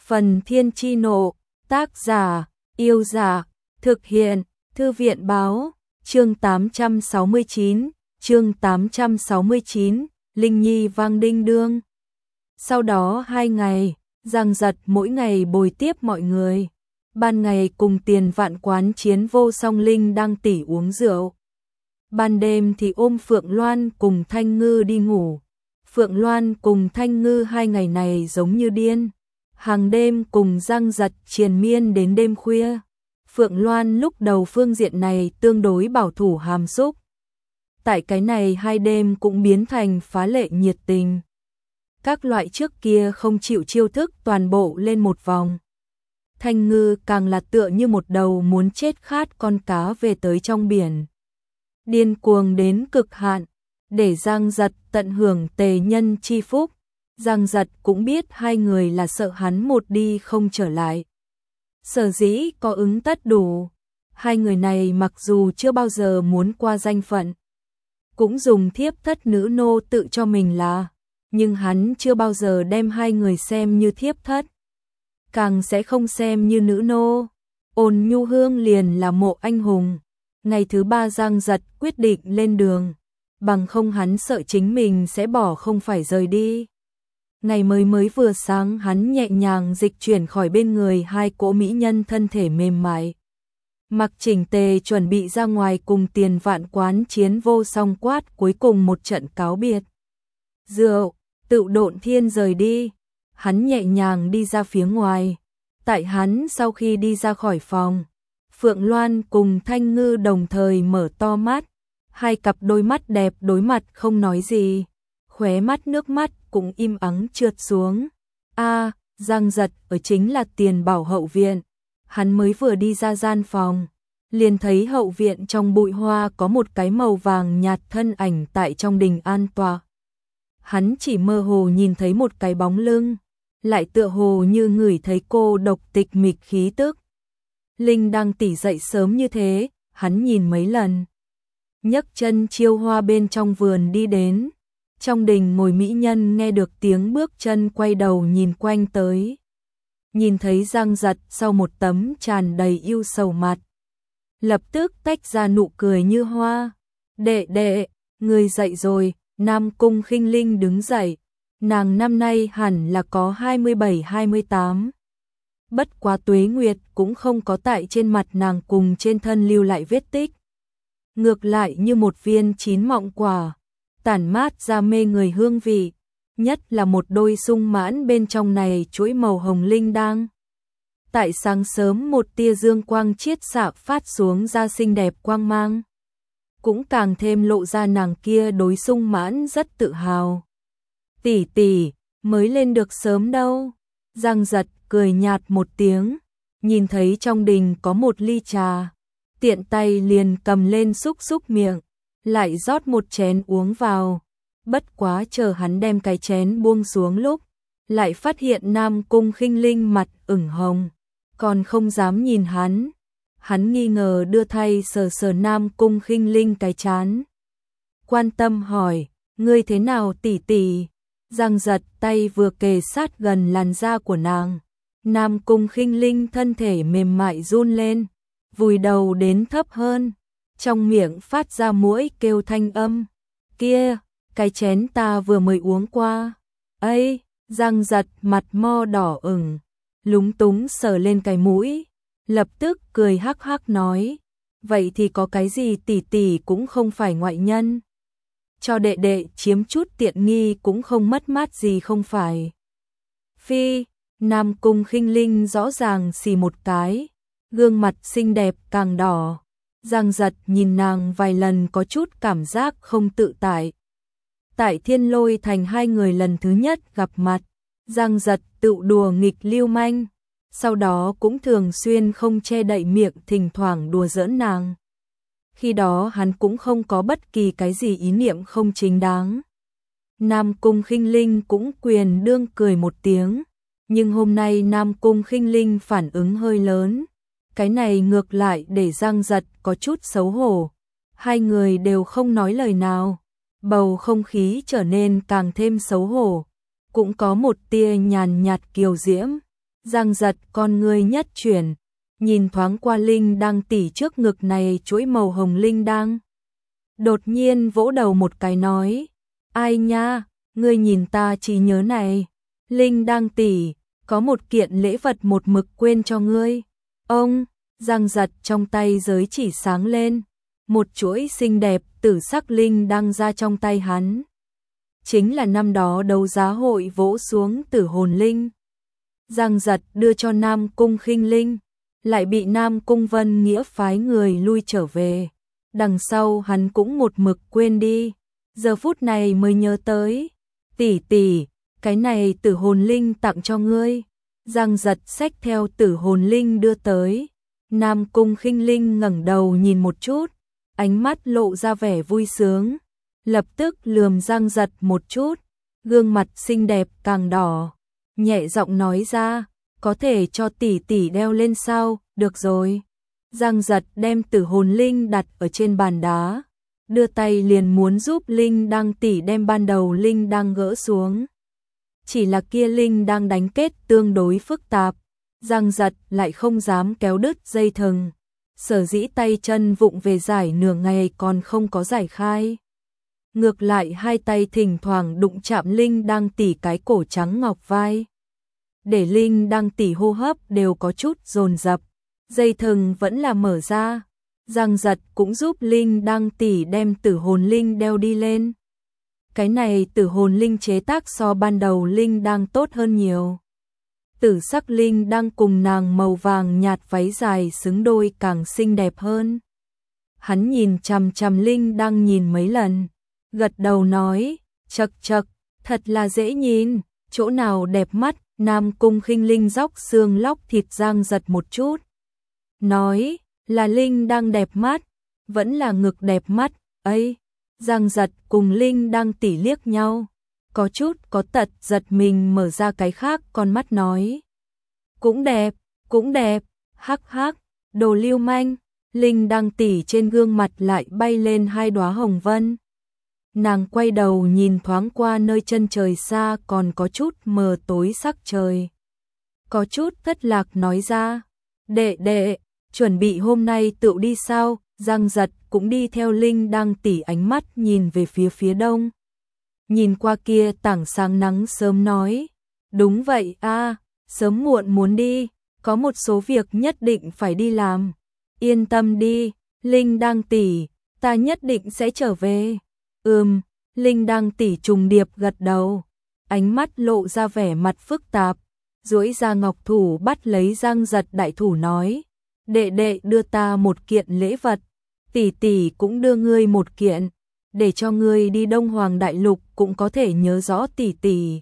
Phần Thiên Chi Nộ, tác giả, Yêu Dạ, thực hiện, Thư viện Báo, chương 869, Linh Nhi vang đinh đương. Sau đó 2 ngày, Giang Giật mỗi ngày bồi tiếp mọi người. Ban ngày cùng Tiền Vạn quán chiến vô song Linh đang tỉ uống rượu. Ban đêm thì ôm Phượng Loan cùng Thanh Ngư đi ngủ. Phượng Loan cùng Thanh Ngư 2 ngày này giống như điên. Hàng đêm cùng Giang Giật triền miên đến đêm khuya. Phượng Loan lúc đầu phương diện này tương đối bảo thủ hàm xúc. Tại cái này 2 đêm cũng biến thành phá lệ nhiệt tình. Các loại trước kia không chịu chiêu thức toàn bộ lên một vòng. Thanh Ngư càng là tựa như một đầu muốn chết khát con cá về tới trong biển. Điên cuồng đến cực hạn, để Giang Giật tận hưởng tề nhân chi phúc. Giang Giật cũng biết 2 người là sợ hắn một đi không trở lại. Sở dĩ có ứng tất đủ. 2 người này mặc dù chưa bao giờ muốn qua danh phận, cũng dùng thiếp thất nữ nô tự cho mình là, nhưng hắn chưa bao giờ đem 2 người xem như thiếp thất, càng sẽ không xem như nữ nô. Ôn Nhu Hương liền là mộ anh hùng. Ngày thứ 3 Giang Giật quyết định lên đường, bằng không hắn sợ chính mình sẽ bỏ không phải rời đi. Ngày mới vừa sáng hắn nhẹ nhàng dịch chuyển khỏi bên người 2 cỗ mỹ nhân thân thể mềm mại. Mặc chỉnh tề chuẩn bị ra ngoài cùng Tiền Vạn quán chiến vô song quát cuối cùng một trận cáo biệt. Rượu, tự độn thiên rời đi. Hắn nhẹ nhàng đi ra phía ngoài. Tại hắn sau khi đi ra khỏi phòng, Phượng Loan cùng Thanh Ngư đồng thời mở to mắt. 2 cặp đôi mắt đẹp đối mặt không nói gì. Khóe mắt nước mắt cũng im ắng trượt xuống. Giang Giật ở chính là Tiền Bảo hậu viện. Hắn mới vừa đi ra gian phòng, liền thấy hậu viện trong bụi hoa có một cái màu vàng nhạt thân ảnh tại trong đình an tọa. Hắn chỉ mơ hồ nhìn thấy một cái bóng lưng, lại tựa hồ như ngửi thấy cô độc tịch mịch khí tức. Linh đang tỉ dậy sớm như thế, hắn nhìn mấy lần. Nhấc chân chiêu hoa bên trong vườn đi đến. Trong đình ngồi mỹ nhân nghe được tiếng bước chân quay đầu nhìn quanh tới. Nhìn thấy Giang Giật sau một tấm tràn đầy yêu sầu mặt, lập tức tách ra nụ cười như hoa. Đệ đệ, người dậy rồi. Nam Cung Khinh Linh đứng dậy. Nàng năm nay hẳn là có 27-28. Bất quá tuế nguyệt cũng không có tại trên mặt nàng cùng trên thân lưu lại vết tích. Ngược lại như một viên chín mọng quả, tản mát ra mê người hương vị. Nhất là một đôi sung mãn bên trong này chuỗi màu hồng linh đang. Tại sáng sớm một tia dương quang chiết xạ phát xuống ra xinh đẹp quang mang. Cũng càng thêm lộ ra nàng kia đối sung mãn rất tự hào. Tỷ tỷ, mới lên được sớm đâu. Giang Giật cười nhạt một tiếng, nhìn thấy trong đình có một ly trà. Tiện tay liền cầm lên xúc xúc miệng, lại rót một chén uống vào. Bất quá chờ hắn đem cái chén buông xuống lúc, lại phát hiện Nam Cung Khinh Linh mặt ửng hồng, còn không dám nhìn hắn. Hắn nghi ngờ đưa tay sờ sờ Nam Cung Khinh Linh cái trán. Quan tâm hỏi, ngươi thế nào tỷ tỷ? Giang Giật tay vừa kề sát gần làn da của nàng. Nam Cung Khinh Linh thân thể mềm mại run lên, vùi đầu đến thấp hơn. Trong miệng phát ra mũi kêu thanh âm. Kia, cái chén ta vừa mới uống qua. Ây, Giang Giật mặt mo đỏ ửng, lúng túng sờ lên cái mũi. Lập tức cười hắc hắc nói, vậy thì có cái gì tỷ tỷ cũng không phải ngoại nhân. Cho đệ đệ chiếm chút tiện nghi cũng không mất mát gì không phải. Phi, Nam Cung Khinh Linh rõ ràng xì một cái, gương mặt xinh đẹp càng đỏ. Giang Giật nhìn nàng vài lần có chút cảm giác không tự tại. Tại Thiên Lôi Thành 2 người lần thứ nhất gặp mặt, Giang Giật tự đùa nghịch lưu manh. Sau đó cũng thường xuyên không che đậy miệng thỉnh thoảng đùa giỡn nàng. Khi đó hắn cũng không có bất kỳ cái gì ý niệm không chính đáng. Nam Cung Khinh Linh cũng quyền đương cười một tiếng. Nhưng hôm nay Nam Cung Khinh Linh phản ứng hơi lớn. Cái này ngược lại để Giang Giật có chút xấu hổ. 2 người đều không nói lời nào. Bầu không khí trở nên càng thêm xấu hổ. Cũng có một tia nhàn nhạt kiều diễm. Giang Giật con người nhất chuyển, nhìn thoáng qua linh đăng tỷ trước ngực này chuỗi màu hồng linh đăng. Đột nhiên vỗ đầu một cái nói, ai nha, ngươi nhìn ta trí nhớ này, linh đăng tỷ, có một kiện lễ vật một mực quên cho ngươi. Ông, Giang Giật trong tay giới chỉ sáng lên, một chuỗi xinh đẹp tử sắc linh đăng ra trong tay hắn. Chính là năm đó đấu giá hội vỗ xuống tử hồn linh. Giang Giật đưa cho Nam Cung Khinh Linh, lại bị Nam Cung Vân Nghĩa phái người lui trở về. Đằng sau hắn cũng một mực quên đi, giờ phút này mới nhớ tới. Tỷ tỷ, cái này tử hồn linh tặng cho ngươi. Giang Giật xách theo tử hồn linh đưa tới. Nam Cung Khinh Linh ngẩng đầu nhìn một chút, ánh mắt lộ ra vẻ vui sướng, lập tức lườm Giang Giật một chút, gương mặt xinh đẹp càng đỏ, nhẹ giọng nói ra, có thể cho tỷ tỷ đeo lên sao? Được rồi. Giang Giật đem tử hồn linh đặt ở trên bàn đá, đưa tay liền muốn giúp linh đăng tỷ đem ban đầu linh đăng gỡ xuống. Chỉ là kia linh đang đánh kết tương đối phức tạp, Giang Giật lại không dám kéo đứt dây thừng, sở dĩ tay chân vụng về giải nửa ngày còn không có giải khai. Ngược lại hai tay thỉnh thoảng đụng chạm linh đăng tỷ cái cổ trắng ngọc vai, để linh đăng tỷ hô hấp đều có chút dồn dập. Dây thừng vẫn là mở ra, Giang Giật cũng giúp linh đăng tỷ đem tử hồn linh đeo đi lên. Cái này tử hồn linh chế tác so ban đầu linh đăng tốt hơn nhiều. Tử sắc linh đăng cùng nàng màu vàng nhạt váy dài xứng đôi càng xinh đẹp hơn. Hắn nhìn chằm chằm linh đăng nhìn mấy lần, gật đầu nói, chậc chậc, thật là dễ nhìn, chỗ nào đẹp mắt. Nam Cung Khinh Linh róc xương lóc thịt Giang Giật một chút, nói, là linh đăng đẹp mắt, vẫn là ngực đẹp mắt, ấy. Giang Giật cùng linh đăng tỉ liếc nhau, có chút có tật giật mình mở ra cái khác con mắt nói, cũng đẹp, hắc hắc, đồ lưu manh. Linh đăng tỉ trên gương mặt lại bay lên hai đóa hồng vân. Nàng quay đầu nhìn thoáng qua nơi chân trời xa còn có chút mờ tối sắc trời, có chút thất lạc nói ra, đệ đệ, chuẩn bị hôm nay tự đi sao? Giang Giật cũng đi theo linh đăng tỉ ánh mắt nhìn về phía đông. Nhìn qua kia tảng sáng nắng sớm nói, đúng vậy a, sớm muộn muốn đi, có một số việc nhất định phải đi làm. Yên tâm đi, linh đăng tỉ, ta nhất định sẽ trở về. Linh đăng tỉ trùng điệp gật đầu, ánh mắt lộ ra vẻ mặt phức tạp, duỗi ra ngọc thủ bắt lấy Giang Giật đại thủ nói, đệ đệ đưa ta một kiện lễ vật, tỷ tỷ cũng đưa ngươi một kiện, để cho ngươi đi Đông Hoàng Đại Lục cũng có thể nhớ rõ tỷ tỷ.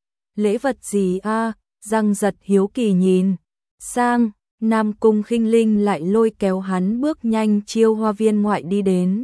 Lễ vật gì a? Giang Giật hiếu kỳ nhìn sang. Nam Cung Khinh Linh lại lôi kéo hắn bước nhanh chiêu hoa viên ngoại đi đến.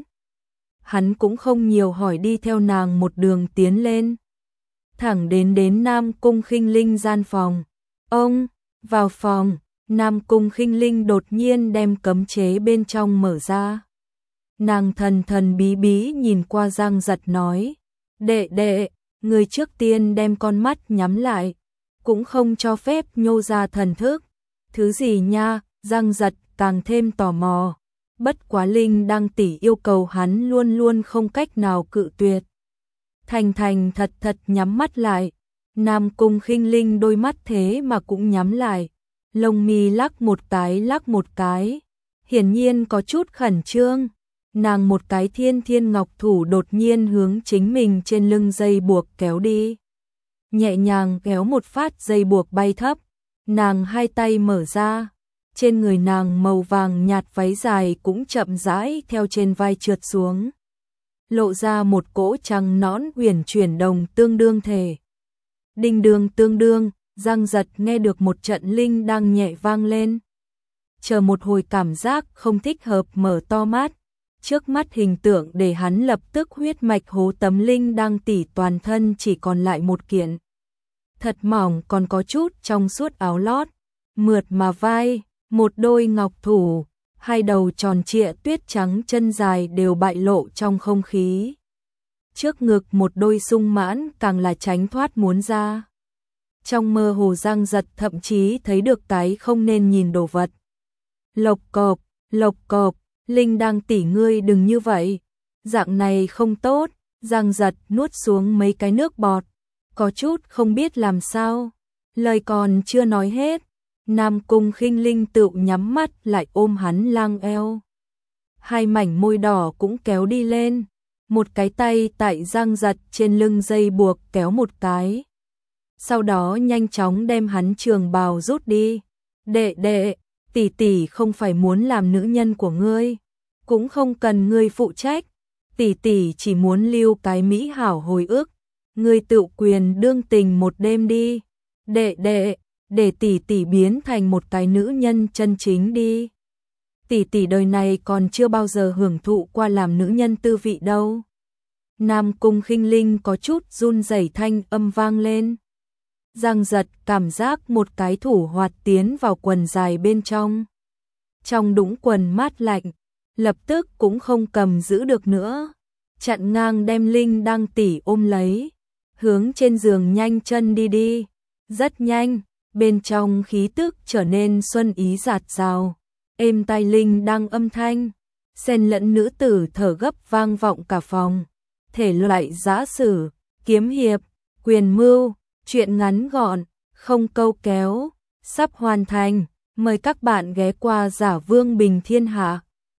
Hắn cũng không nhiều hỏi đi theo nàng một đường tiến lên, thẳng đến Nam Cung Khinh Linh gian phòng. Ông, vào phòng. Nam Cung Khinh Linh đột nhiên đem cấm chế bên trong mở ra. Nàng thần thần bí bí nhìn qua Giang Giật nói, đệ đệ, người trước tiên đem con mắt nhắm lại, cũng không cho phép nhô ra thần thức. Thứ gì nha? Giang Giật càng thêm tò mò. Bất quá linh đăng tỉ yêu cầu hắn luôn luôn không cách nào cự tuyệt. Thành thật nhắm mắt lại. Nam Cung Khinh Linh đôi mắt thế mà cũng nhắm lại, lông mi lắc một cái, hiển nhiên có chút khẩn trương. Nàng một cái thiên ngọc thủ đột nhiên hướng chính mình trên lưng dây buộc kéo đi, nhẹ nhàng kéo một phát dây buộc bay thấp. Nàng hai tay mở ra, trên người nàng màu vàng nhạt váy dài cũng chậm rãi theo trên vai trượt xuống, lộ ra một cỗ trăng nõn uyển chuyển đồng tương đương thể. Đinh đường tương đương, Giang Giật nghe được một trận linh đang nhẹ vang lên. Chờ một hồi cảm giác không thích hợp mở to mắt, trước mắt hình tượng để hắn lập tức huyết mạch hố tấm linh đang tỉ toàn thân chỉ còn lại một kiện. Thật mỏng còn có chút trong suốt áo lót, mượt mà vai, một đôi ngọc thủ, hai đầu tròn trịa tuyết trắng chân dài đều bại lộ trong không khí. Trước ngực một đôi sung mãn càng là tránh thoát muốn ra. Trong mơ hồ Giang Giật thậm chí thấy được cái không nên nhìn đồ vật. Lộc cộp, Linh đang tỉ ngươi đừng như vậy. Dạng này không tốt, Giang Giật nuốt xuống mấy cái nước bọt. Có chút không biết làm sao. Lời còn chưa nói hết. Nam Cung Khinh Linh tự nhắm mắt lại ôm hắn lang eo. Hai mảnh môi đỏ cũng kéo đi lên. Một cái tay tại Giang Giật trên lưng dây buộc kéo một cái. Sau đó nhanh chóng đem hắn trường bào rút đi. Đệ, tỷ tỷ không phải muốn làm nữ nhân của ngươi, cũng không cần ngươi phụ trách. Tỷ tỷ chỉ muốn lưu cái mỹ hảo hồi ức. Ngươi tự quyền đương tình một đêm đi. Đệ, để tỷ tỷ biến thành một cái nữ nhân chân chính đi. Tỷ tỷ đời này còn chưa bao giờ hưởng thụ qua làm nữ nhân tư vị đâu. Nam Cung Khinh Linh có chút run rẩy, thanh âm vang lên. Giang Giật cảm giác một cái thủ hoạt tiến vào quần dài bên trong. Trong đũng quần mát lạnh, lập tức cũng không cầm giữ được nữa. Chặn ngang đem Linh đang tỉ ôm lấy, hướng trên giường nhanh chân đi. Rất nhanh, bên trong khí tức trở nên xuân ý dạt dào. Êm tai Linh đang âm thanh, xen lẫn nữ tử thở gấp vang vọng cả phòng. Thể loại giã sử, kiếm hiệp, quyền mưu, truyện ngắn gọn, không câu kéo, sắp hoàn thành. Mời các bạn ghé qua Giả Vương Bình Thiên Hạ.